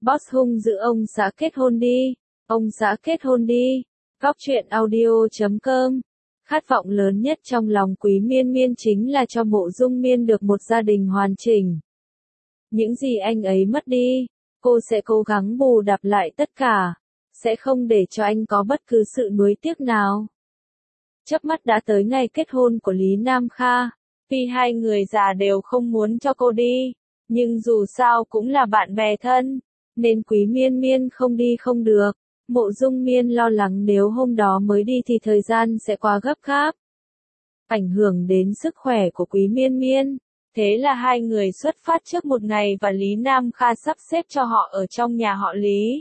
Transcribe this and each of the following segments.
Boss hung dữ ông xã kết hôn đi. Ông xã kết hôn đi. Góc truyện audio.com. Khát vọng lớn nhất trong lòng Quý Miên Miên chính là cho Mộ Dung Miên được một gia đình hoàn chỉnh. Những gì anh ấy mất đi, cô sẽ cố gắng bù đắp lại tất cả, sẽ không để cho anh có bất cứ sự nuối tiếc nào. Chớp mắt đã tới ngày kết hôn của Lý Nam Kha, vì hai người già đều không muốn cho cô đi, nhưng dù sao cũng là bạn bè thân, nên Quý Miên Miên không đi không được. Mộ Dung Miên lo lắng nếu hôm đó mới đi thì thời gian sẽ quá gấp gáp, ảnh hưởng đến sức khỏe của Quý Miên Miên. Thế là hai người xuất phát trước một ngày và Lý Nam Kha sắp xếp cho họ ở trong nhà họ Lý.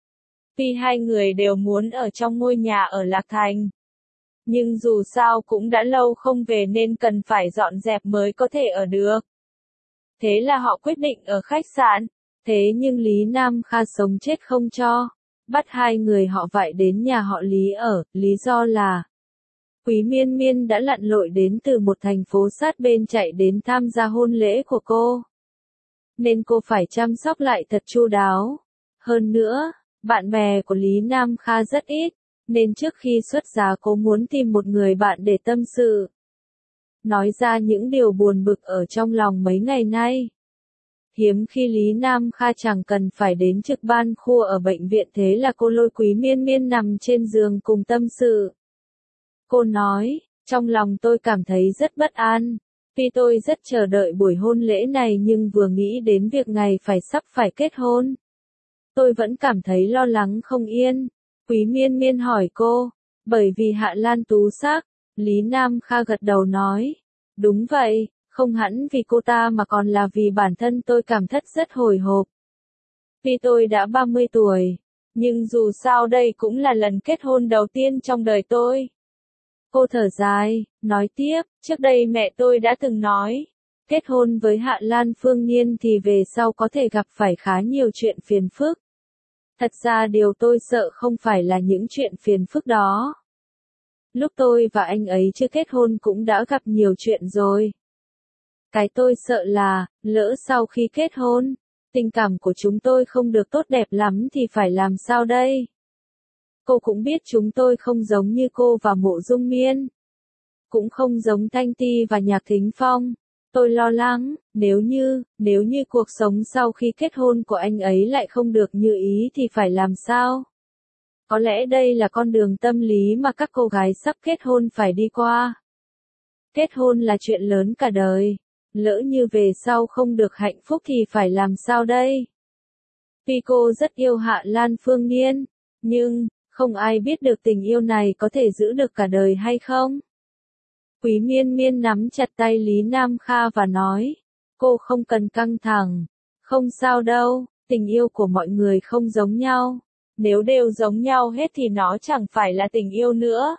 Vì hai người đều muốn ở trong ngôi nhà ở Lạc Thành. Nhưng dù sao cũng đã lâu không về nên cần phải dọn dẹp mới có thể ở được. Thế là họ quyết định ở khách sạn. Thế nhưng Lý Nam Kha sống chết không cho. Bắt hai người họ vại đến nhà họ Lý ở, lý do là Quý Miên Miên đã lặn lội đến từ một thành phố sát bên chạy đến tham gia hôn lễ của cô. Nên cô phải chăm sóc lại thật chu đáo. Hơn nữa, bạn bè của Lý Nam Kha rất ít, nên trước khi xuất giá cô muốn tìm một người bạn để tâm sự. Nói ra những điều buồn bực ở trong lòng mấy ngày nay. Hiếm khi Lý Nam Kha chẳng cần phải đến trực ban khu ở bệnh viện, thế là cô lôi Quý Miên Miên nằm trên giường cùng tâm sự. Cô nói, trong lòng tôi cảm thấy rất bất an, vì tôi rất chờ đợi buổi hôn lễ này nhưng vừa nghĩ đến việc ngày sắp phải kết hôn, tôi vẫn cảm thấy lo lắng không yên. Quý Miên Miên hỏi cô, bởi vì Hạ Lan tú sắc, Lý Nam Kha gật đầu nói, đúng vậy, không hẳn vì cô ta mà còn là vì bản thân tôi cảm thấy rất hồi hộp. Vì tôi đã 30 tuổi, nhưng dù sao đây cũng là lần kết hôn đầu tiên trong đời tôi. Cô thở dài, nói tiếp, trước đây mẹ tôi đã từng nói, kết hôn với Hạ Lan Phương Nhiên thì về sau có thể gặp phải khá nhiều chuyện phiền phức. Thật ra điều tôi sợ không phải là những chuyện phiền phức đó. Lúc tôi và anh ấy chưa kết hôn cũng đã gặp nhiều chuyện rồi. Cái tôi sợ là, lỡ sau khi kết hôn, tình cảm của chúng tôi không được tốt đẹp lắm thì phải làm sao đây? Cô cũng biết chúng tôi không giống như cô và Mộ Dung Miên. Cũng không giống Thanh Ti và Nhạc Thính Phong. Tôi lo lắng, nếu như cuộc sống sau khi kết hôn của anh ấy lại không được như ý thì phải làm sao? Có lẽ đây là con đường tâm lý mà các cô gái sắp kết hôn phải đi qua. Kết hôn là chuyện lớn cả đời. Lỡ như về sau không được hạnh phúc thì phải làm sao đây? Vì cô rất yêu Hạ Lan Phương Nhiên, nhưng không ai biết được tình yêu này có thể giữ được cả đời hay không? Quý Miên Miên nắm chặt tay Lý Nam Kha và nói, cô không cần căng thẳng, không sao đâu, tình yêu của mọi người không giống nhau. Nếu đều giống nhau hết thì nó chẳng phải là tình yêu nữa.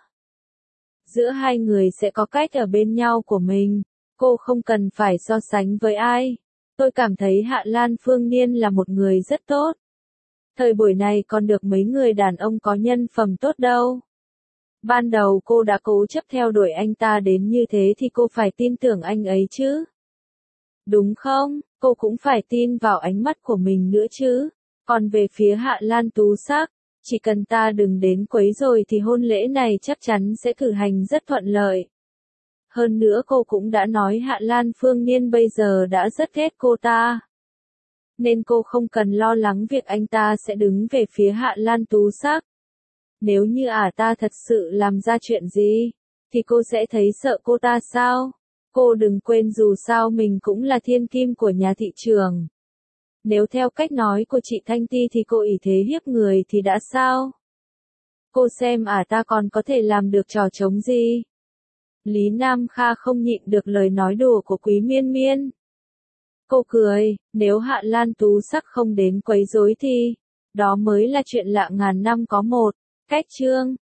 Giữa hai người sẽ có cách ở bên nhau của mình, cô không cần phải so sánh với ai. Tôi cảm thấy Hạ Lan Phương Nhiên là một người rất tốt. Thời buổi này còn được mấy người đàn ông có nhân phẩm tốt đâu. Ban đầu cô đã cố chấp theo đuổi anh ta đến như thế thì cô phải tin tưởng anh ấy chứ. Đúng không? Cô cũng phải tin vào ánh mắt của mình nữa chứ. Còn về phía Hạ Lan tú sắc, chỉ cần ta đừng đến quấy rồi thì hôn lễ này chắc chắn sẽ cử hành rất thuận lợi. Hơn nữa cô cũng đã nói Hạ Lan Phương Nhiên bây giờ đã rất ghét cô ta. Nên cô không cần lo lắng việc anh ta sẽ đứng về phía Hạ Lan tú sắc. Nếu như ta thật sự làm ra chuyện gì, thì cô sẽ thấy sợ cô ta sao? Cô đừng quên dù sao mình cũng là thiên kim của nhà thị trường. Nếu theo cách nói của chị Thanh Ti thì cô ỷ thế hiếp người thì đã sao? Cô xem ta còn có thể làm được trò trống gì? Lý Nam Kha không nhịn được lời nói đùa của Quý Miên Miên. Cô cười, nếu Hạ Lan tú sắc không đến quấy rối thì, đó mới là chuyện lạ ngàn năm có một. Cách chương